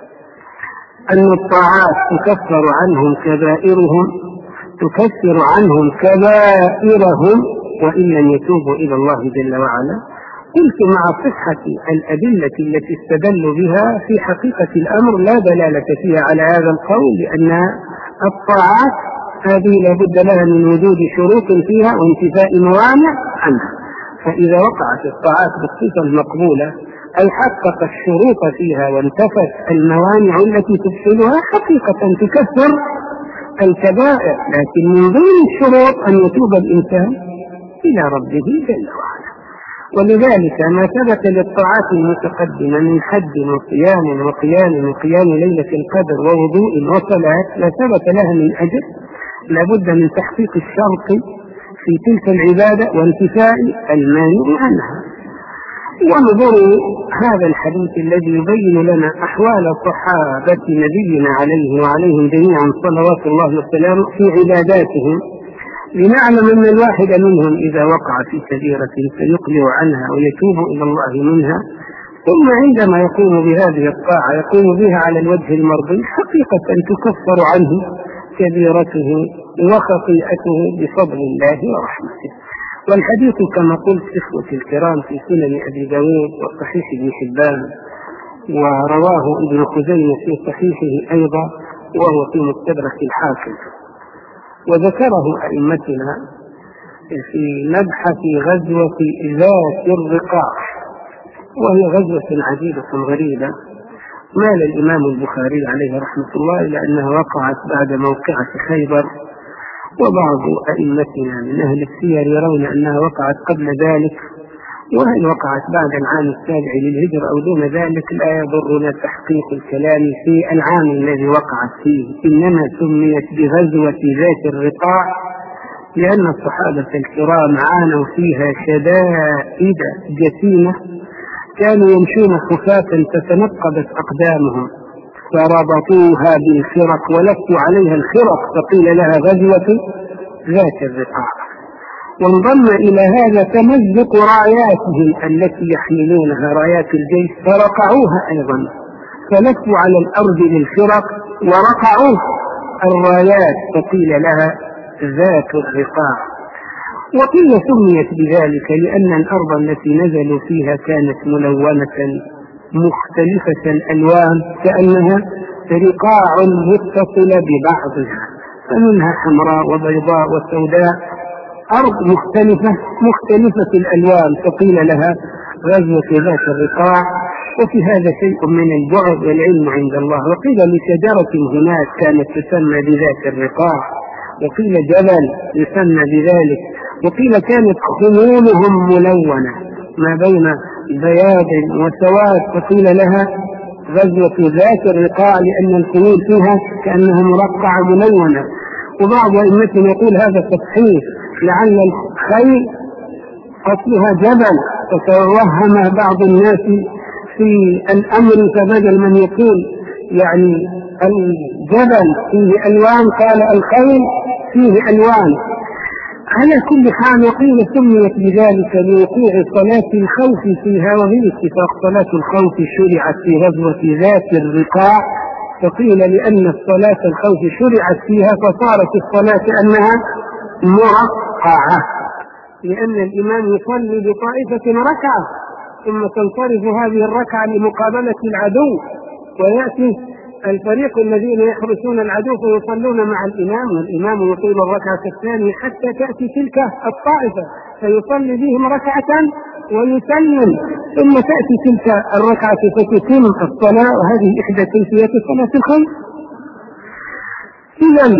أن الطاعات تكفر عنهم كبائرهم تكفر عنهم كبائرهم وإن لم يتوبوا إلى الله جل وعلا. قلت مع صحة الأدلة التي استدلوا بها في حقيقة الأمر لا دلالة فيها على هذا القول، لأن الطاعات هذه لا بد لها من وجود شروط فيها وانتفاء موانع عنها. فإذا وقعت الطاعات بالصفة المقبولة أي حقق الشروط فيها وانتفت الموانع التي تفسدها حقيقة تكفر الكبائر، لكن من ضمن الشروط أن يتوب الإنسان إلى ربه جل وعلا. ولذلك ما ثبت للطاعات المتقدمة من حج وصيام وقيام وقيام ليلة القدر ووضوء وصلاة لا ثبت لها من أجر لابد من تحقيق الشرط في تلك العبادة وانتفاء المانع عنها. وانظروا هذا الحديث الذي يبين لنا أحوال صحابة نبينا عليه وعليهم جميعا صلوات الله وسلامه في عباداتهم، لنعلم أن الواحد منهم إذا وقع في كبيرة سيقلع عنها ويتوب إلى الله منها، ثم عندما يقوم بهذه الطاعة يقوم بها على الوجه المرضي حقيقة تكفر عنه كبيرته وخطيئته بفضل الله ورحمته. والحديث كما قلت إخوة الكرام في سنن أبي داود وصحيح ابن حبان، ورواه ابن خزيمة في صحيحه أيضا، وهو في مستدرك الحاكم، وذكره أئمتنا في مبحث غزوة ذات الرقاع، وهي غزوة عجيبة غريبة مال الإمام البخاري عليه رحمة الله إلى أنها وقعت بعد موقعة خيبر، وبعض أئمتنا من أهل السير يرون أنها وقعت قبل ذلك، وهل وقعت بعد العام السابع للهجرة أو دون ذلك لا يضرنا تحقيق الكلام في العام الذي وقعت فيه. إنما سميت بغزوة ذات الرقاع لأن الصحابة الكرام عانوا فيها شدائد جسيمة، كانوا يمشون خفافا تتنقبت أقدامهم فربطوها بالخرق ولفوا عليها الخرق فقيل لها غزوة ذات الرقاع. وانضم إلى هذا تمزق راياتهم التي يحملونها رايات الجيش فرقعوها أيضا، فلفوا على الأرض بالخرق ورقعوا الرايات فقيل لها ذات الرقاع. وقيل سميت بذلك لأن الأرض التي نزلوا فيها كانت ملونة مختلفة الألوان كأنها رقاع متصلة ببعضها، فمنها حمراء وبيضاء وسوداء، أرض مختلفة مختلفة الألوان فقيل لها غزوة ذات الرقاع. وفي هذا شيء من البعد والعلم عند الله. وقيل لشجرة هناك كانت تسمى بذات الرقاع، وقيل جبل يسمى بذلك، وقيل كانت خمولهم ملونة ما بين بياض وسواد فقيل لها غزوة ذات الرقاع لأن الخمول فيها كأنها مرقعة ملونة. وبعض أئمتنا يقول هذا تصحيح لعل الخيل أصلها جبل، فتوهم بعض الناس في الأمر، فبدل من يقول يعني الجبل فيه ألوان قال الخيل فيه ألوان. على كل حال وقيل سميت بذلك لوقوع صلاة الخوف فيها، وهي اتفاق صلاة الخوف شرعت في غزوة ذات الرقاع، فقيل لأن الصلاة الخوف شرعت فيها فصارت الصلاة أنها مرقعة، لأن الإمام يصلي بطائفة ركعة ثم تنصرف هذه الركعة لمقابلة العدو، ويأتي الفريق الذين يحرسون العدو فيصلون مع الإمام، والإمام يطيل الركعة الثانية حتى تأتي تلك الطائفة فيصلي بهم ركعة ويسلم، ثم تأتي تلك الركعة فتتم الصلاة، وهذه إحدى كيفيات صلاة الخوف. إذن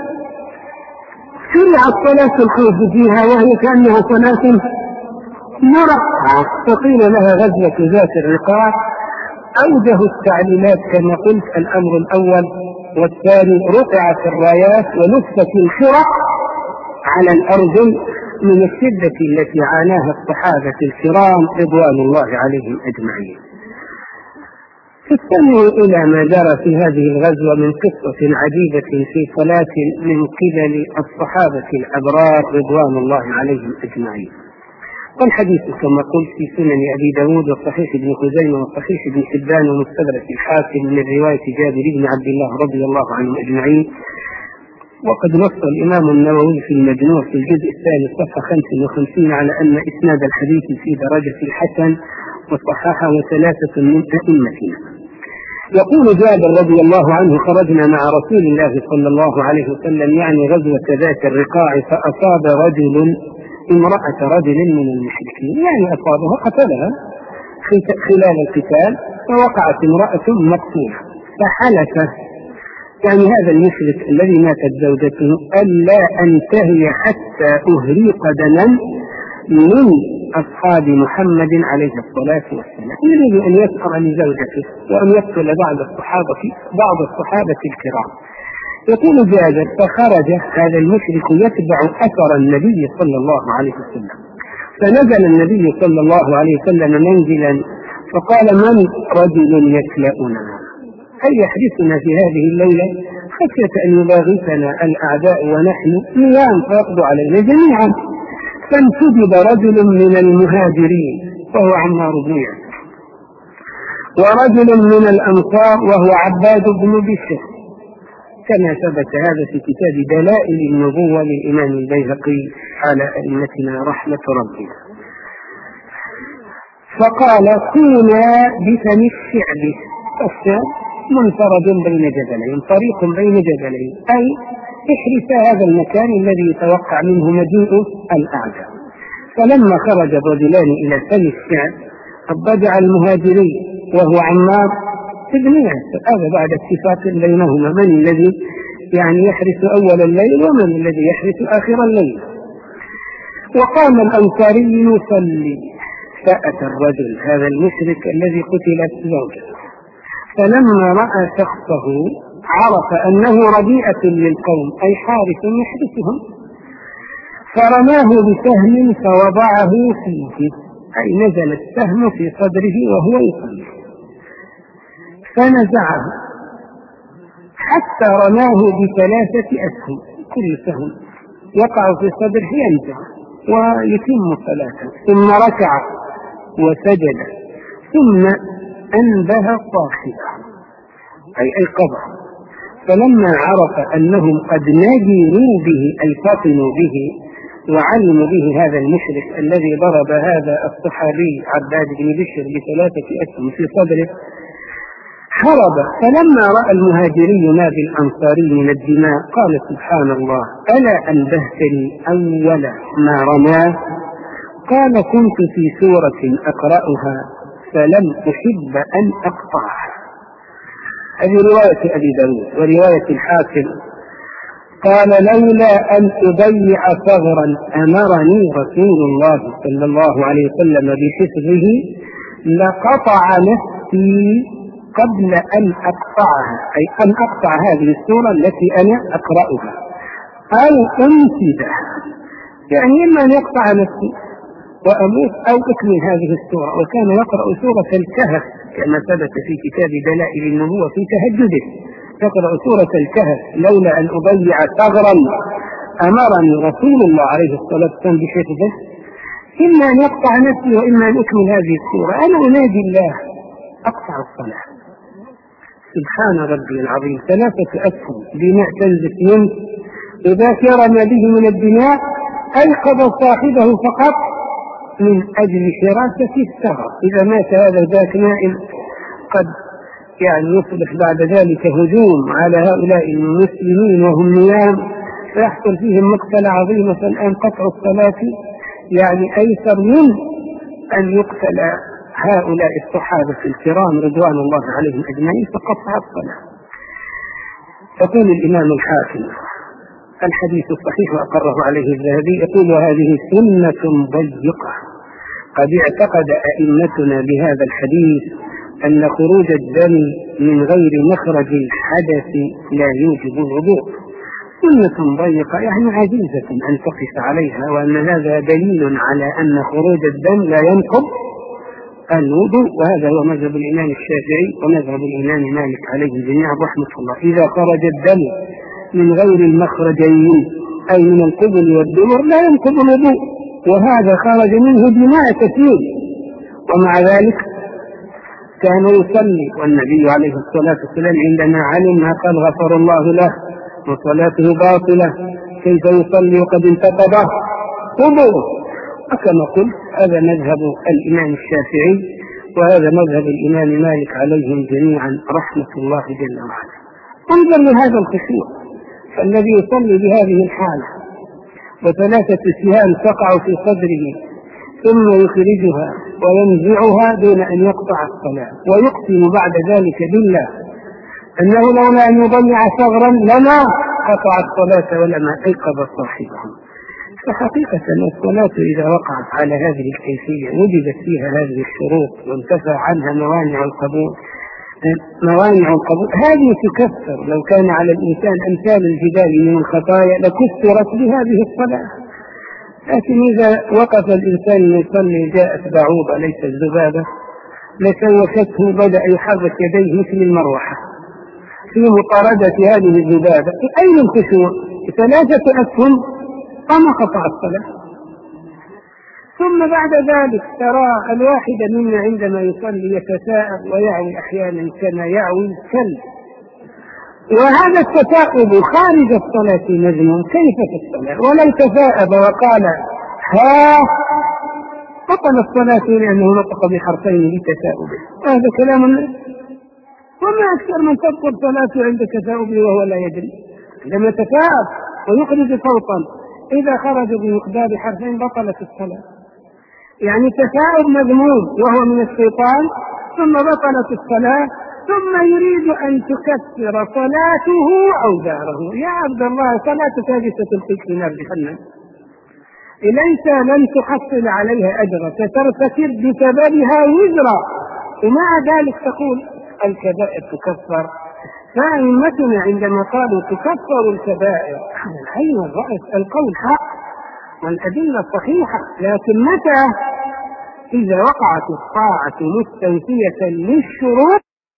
شرعت صلاة الخوف فيها وهي كأنها صلاة مرقعة، فقيل لها غزوة ذات الرقاع. أوجه التعليلات كما قلت الأمر الأول والثاني رقعت الرايات ولفت الخرق على الأرجل من الشدة التي عاناها الصحابة الكرام رضوان الله عليهم أجمعين. استمعوا إلى ما جرى في هذه الغزوة من قصة عجيبة في صلاة من قبل الصحابة الأبرار رضوان الله عليهم أجمعين. والحديث كما قلت في سنن أبي داود وصحيح ابن خزيمة وصحيح ابن حبان ومستدرك الحاكم من رواية جابر بن عبد الله رضي الله عنهم أجمعين. وقد نص الإمام النووي في المجموع في الجزء الثاني صفحة خمسة وخمسين على أن إسناد الحديث في درجة الحسن وصححه ثلاثة من أئمتنا. يقول جابر رضي الله عنه: خرجنا مع رسول الله صلى الله عليه وسلم يعني غزوة ذات الرقاع، فأصاب رجل امرأة رجل من المشركين، يعني أصابها قتلها خلال القتال، فوقعت امرأة مقتولة، فحلف يعني هذا المشرك الذي ماتت زوجته ألا أنتهي حتى أهريق دما من أصحاب محمد عليه الصلاة والسلام، يريد أن يسأر لزوجته وأن يقتل بعض الصحابة بعض الصحابة الكرام. يقول جابر: فخرج هذا المشرك يتبع أثر النبي صلى الله عليه وسلم، فنزل النبي صلى الله عليه وسلم منزلا فقال: من رجل يكلأنا أي يحدثنا في هذه الليلة خشية أن يباغتنا الأعداء ونحن نيام فيقضوا علينا جميعا. فانتدب رجل من المهاجرين وهو عمار بن ياسر، ورجل من الأنصار وهو عباد بن بشر، كما ثبت هذا في كتاب دلائل النبوة للإمام البيهقي على أئمتنا رحمة ربنا. فقال: كونا بفم الشعب، الشعب منفرد بين جبلين، طريق بين جبلين، أي احرس هذا المكان الذي يتوقع منه مجيء الأعداء. فلما خرج الرجلان إلى فم الشعب اضطجع المهاجري وهو عمار بن ياسر، هذا بعد اتفاق بينهما من الذي يعني يحرس أول الليل ومن الذي يحرس آخر الليل. وقام الأنصاري يصلي، فأتى الرجل هذا المشرك الذي قتلت زوجته، فلما رأى شخصه عرف أنه رديئة للقوم أي حارس يحرسهم، فرماه بسهم فوضعه فيه، أي نزل السهم في صدره وهو يصلي، فنزعه حتى رماه بثلاثة أسهم، كل سهم يقع في صدره ينزع ويتم صلاته، ثم ركع وسجد، ثم أنبه صاحبه أي أيقظه، فلما عرف أنهم قد نجروا به أي فطنوا به وعلموا به هذا المشرك الذي ضرب هذا الصحابي عباد بن بشر بثلاثة أسهم في صدره هرب. فلما رأى المهاجري ما بالأنصاري من الدماء قال: سبحان الله، ألا أنبهتني أول ما رماه؟ قال: كنت في سورة أقرأها فلم أحب أن أقطعها. هذه رواية أبي داود. ورواية الحاكم قال: لولا أن أضيع ثغرا أمرني رسول الله صلى الله عليه وسلم بحفظه لقطع نفسي قبل أن أقطعها، أي أن أقطع هذه السورة التي أنا أقرأها أو أنسدها، يعني إما أن يقطع نفسي وأموت أو أكمل هذه السورة. وكان يقرأ سورة الكهف كما ثبت في كتاب دلائل النبوة في تهجده، يقرأ سورة الكهف: لولا أن أضيع ثغرا أمرني رسول الله عليه الصلاة والسلام بحفظه، إما أن يقطع نفسي وإما أن أكمل هذه السورة. أنا أنادي الله أقطع الصلاة. سبحان ربي العظيم. ثلاثة أسهم بناء كنز منه، إذا كان ما به من البناء أيقظ صاحبه فقط من أجل حراسة الثغر. إذا مات هذا ذاك نائم قد يعني يصبح بعد ذلك هجوم على هؤلاء المسلمين وهم نيام، فيحصل فيهم مقتلة عظيمة. الآن قطع الصلاة يعني أيسر من أن يقتل هؤلاء الصحابة الكرام رضوان الله عليهم أجمعين، فقطع الصلاة. يقول الإمام الحاكم: الحديث الصحيح وأقره عليه الذهبي، يقول: وهذه سنة ضيقة. قد اعتقد أئمتنا بهذا الحديث أن خروج الدم من غير مخرج الحدث لا يوجب الوضوء. سنة ضيقة يعني عزيزة أن تقف عليها، وأن هذا دليل على أن خروج الدم لا ينقض الوضوء. وهذا هو مذهب الإمام الشافعي ومذهب الإمام مالك عليه جميعا رحمة الله. إذا خرج الدم من غير المخرجين أي من القبل والدبر لا ينقض الوضوء، وهذا خرج منه دماء كثير. ومع ذلك كان يصلي، والنبي عليه الصلاة والسلام عندما علمها قال: غفر الله له وصلاته باطلة، كيف يصلي وقد انتقض وضوءه. وكما قلت هذا مذهب الإمام الشافعي وهذا مذهب الإمام مالك عليهم جميعا رحمة الله جل وعلا. انظر لهذا الخشوع، فالذي يصلي بهذه الحالة وثلاثة سهام تقع في صدره ثم يخرجها وينزعها دون أن يقطع الصلاة، ويقسم بعد ذلك بالله أنه لولا أن يضيع ثغرا لما قطع الصلاة ولما أيقظ صاحبه. فحقيقة الصلاة إذا وقعت على هذه الكيفية وجدت فيها هذه الشروط وانتفى عنها موانع القبول موانع القبول هذه تكفر. لو كان على الإنسان أمثال الجبال من الخطايا لكسرت بهذه الصلاة. لكن إذا وقف الإنسان يصلي جاءت بعوضة ليس الذبابة لشوشته، بدأ يحرك يديه مثل المروحة في مطاردة هذه الذبابة. أين الخشوع؟ ثلاثة أسهم أما قطع الصلاة. ثم بعد ذلك ترى الواحد منا عندما يصلي يتثاءب ويعوي أحيانا كما يعوي الكلب، وهذا التثاؤب خارج الصلاة مذموم. كيف في الصلاة؟ ولو تثاءب وقال ها بطل الصلاة لأنه نطق بحرفين لتثاؤبه. هذا كلام الناس، وما أكثر من تبطل صلاته عند تثاؤبه وهو لا يدري. عندما تثاءب ويخرج صوتا إذا خرج بمقدار حرفين بطلت الصلاة. يعني تثاؤب مذموم وهو من الشيطان، ثم بطلت الصلاة، ثم يريد أن تكفر صلاته أوزاره. يا عبد الله صلاتك هذه ستلقيك في نار جهنم، ليس لن تحصل عليها أجرا، سترتكب بسببها وزرا، ومع ذلك تقول الكبائر تكفر. فأئمتنا عندما قالوا تكفر الكبائر على العين والرأس القول حق والأدلة صحيحة، لكن متى؟ إذا وقعت الطاعة مستنفية للشروط.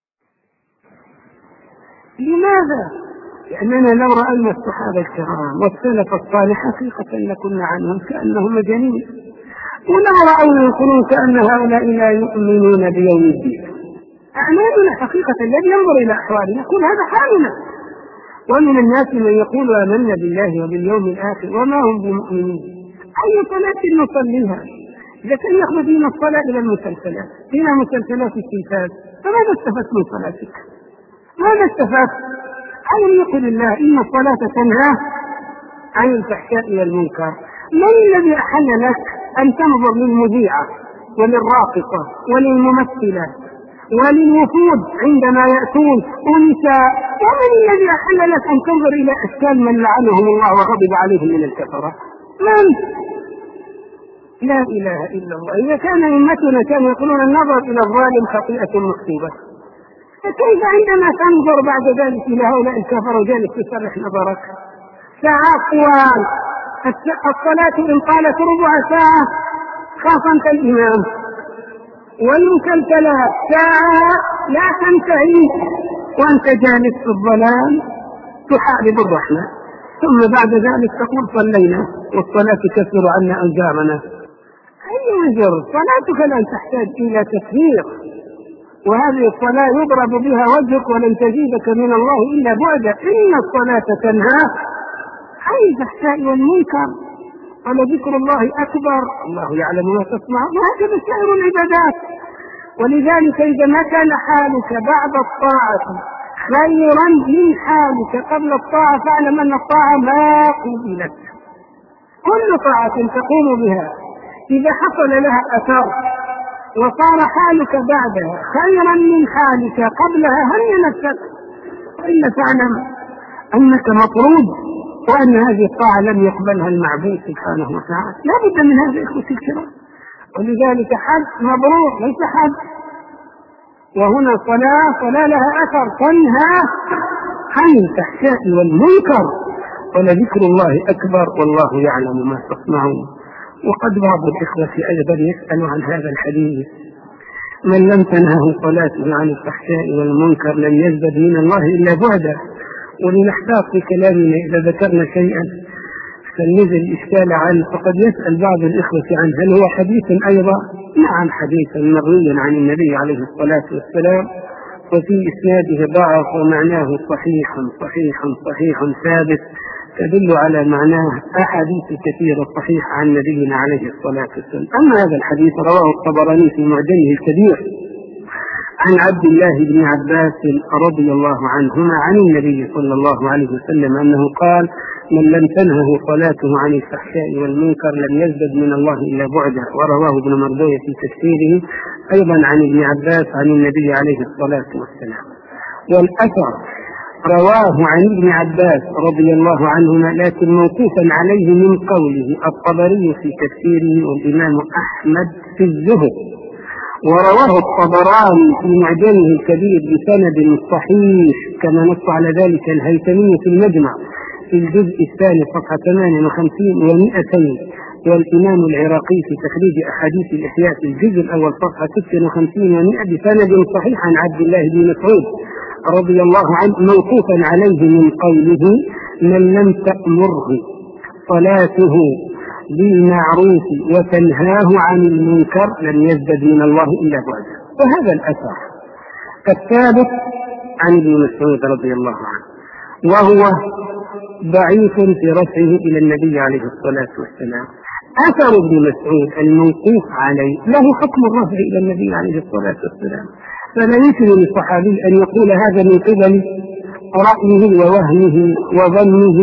لماذا؟ لأننا لو رأينا الصحابة الكرام والسلف الصالح حقيقة لكنا عنهم كأنهم مجانين، ولو رأوا يقولون كأن هؤلاء لا يؤمنون بيوم الدين. أعمالنا حقيقة الذي ينظر إلى أحوالنا يقول هذا حالنا. ومن الناس من يقول آمنا بالله وباليوم الآخر وما هم بمؤمنين. أي صلاة نصليها؟ إذا كان يأخذ بنا الصلاة إلى المسلسلات إلى مسلسلات التلفاز، فماذا استفدت من صلاتك؟ ماذا استفدت؟ ألم يقل الله إن الصلاة تنهى عن الفحشاء والمنكر؟ من الذي أحل لك أن تنظر للمذيعة وللراقصة وللممثلة وللوفود عندما يأتون ونساء؟ ومن الذي أحل لك أن تنظر إلى أشكال من لعنهم الله وغضب عليهم من الكفرة؟ من؟ لا إله إلا الله. إذا كان أئمتنا كانوا يقولون النظر إلى الظالم خطيئة مكتوبة، فكيف عندما تنظر بعد ذلك إلى هؤلاء الكفر وجالس تصرح نظرك؟ ساعات طوال الصلاة إن طالت ربع ساعة خاصمت الإمام والمكلف لها ساعة لا تنتهي وأنت جالس في الظلام تحارب الرحمة، ثم بعد ذلك تقول صلينا والصلاة تكفر عنا أوزارنا. أي وزر؟ صلاتك لن تحتاج إلى تكفير، وهذه الصلاة يضرب بها وجهك ولن تزيدك من الله إلا بعدا. إن الصلاة تنهى عن الفحشاء والمنكر ولذكر الله أكبر، الله يعلم ما تصنع. وهكذا سائر العبادات. ولذلك إذا ما كان حالك بعد الطاعة خيرا من حالك قبل الطاعة فاعلم أن الطاعة ما قبلت. كل طاعة تقوم بها إذا حصل لها أثر وصار حالك بعدها خيرا من حالك قبلها هيا نفسك، وإلا فاعلم أنك مطرود وأن هذه الطاعة لم يقبلها المعبود سبحانه وتعالى. لا بد من هذا إخوتي الكرام. ولذلك حج مبرور ليس حج. وهنا صلاة صلاة لها أثر تنهى عن الفحشاء والمنكر ولذكر الله أكبر والله يعلم ما تصنعون. وقد بعض الإخوة أيضا يسأل عن هذا الحديث: من لم تنهه صلاته عن الفحشاء والمنكر لم يزدد من الله إلا بعدا. ولنحتاط في كلامنا إذا ذكرنا شيئا فلنزل الإشكال عنه، فقد يسأل بعض الإخوة عنه هل هو حديث أيضا؟ نعم حديث مروي عن النبي عليه الصلاة والسلام وفي إسناده ضعف ومعناه صحيح صحيح صحيح ثابت تدل على معناه أحاديث كثيرة صحيحة عن نبينا عليه الصلاة والسلام. أما هذا الحديث رواه الطبراني في معجمه الكبير عن عبد الله بن عباس رضي الله عنهما عن النبي صلى الله عليه وسلم أنه قال: من لم تنهه صلاته عن الفحشاء والمنكر لم يزدد من الله إلا بعدا. ورواه ابن مردوية في تفسيره أيضا عن ابن عباس عن النبي عليه الصلاة والسلام. والأثر رواه عن ابن عباس رضي الله عنهما لكن موقوفا عليه من قوله الطبري في تفسيره والإمام أحمد في الزهد. ورواه الطبراني في معجمه الكبير بسند صحيح كما نص على ذلك الهيثمي في المجمع في الجزء الثاني صفحة ثمانية وخمسين ومئتين، والإمام العراقي في تخريج أحاديث الإحياء في الجزء الأول صفحة ستة وخمسين ومئة بسند صحيح عن عبد الله بن مسعود رضي الله عنه موقوفا عليه من قوله: من لم تأمره صلاته بالمعروف وتنهاه عن المنكر لم يزدد من الله إلا بعدا. وهذا الأثر الثابت عن ابن مسعود رضي الله عنه، وهو ضعيف في رفعه إلى النبي عليه الصلاة والسلام. أثر ابن مسعود الموقوف عليه له حكم الرفع إلى النبي عليه الصلاة والسلام، فلا يمكن للصحابي أن يقول هذا من قبل رأيه ووهمه وظنه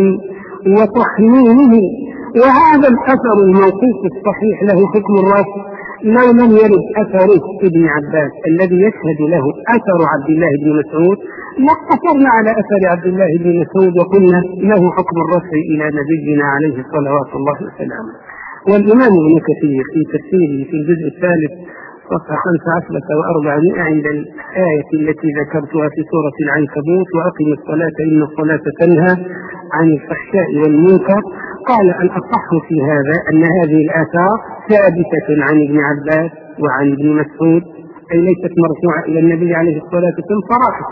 وتخمينه. وهذا الأثر الموقوف الصحيح له حكم الرفع لو لم يرد أثره ابن عباس الذي يشهد له أثر عبد الله بن مسعود لاقتصرنا على أثر عبد الله بن مسعود وقلنا له حكم الرفع إلى نبينا عليه صلوات الله وسلامه. والإمام ابن كثير في تفسيره في الجزء الثالث صفحة خمسة عشرة وأربعمائة عند الآية التي ذكرتها في سورة العنكبوت: وأقم الصلاة إن الصلاة تنهى عن الفحشاء والمنكر، قال الأصح في هذا أن هذه الآثار ثابتة عن ابن عباس وعن ابن مسعود، أي ليست مرفوعة إلى النبي عليه الصلاة والسلام صراحة،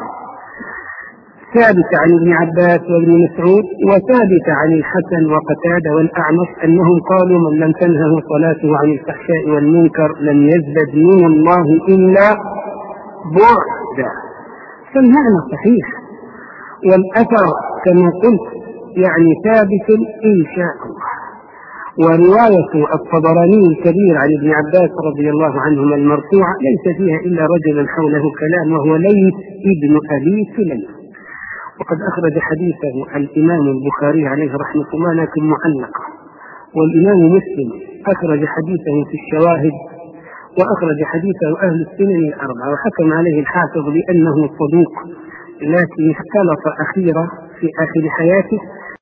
ثابتة عن ابن عباس وابن مسعود، وثابتة عن الحسن وقتادة والأعمش أنهم قالوا: من لم تنهه صلاته عن الفحشاء والمنكر لم يزدد من الله إلا بعدا. فالمعنى صحيح، والأثر كما قلت يعني ثابت إن شاء الله. ورواية الطبراني الكبير عن ابن عباس رضي الله عنهما المرفوعة ليس فيها إلا رجلا حوله كلام وهو ليث ابن أبي سليم، وقد أخرج حديثه الإمام البخاري عليه رحمة الله لكن معلقة، والإمام مسلم أخرج حديثه في الشواهد، وأخرج حديثه أهل السنن الأربعة، وحكم عليه الحافظ بأنه صدوق لكن اختلط أخيرا في آخر حياته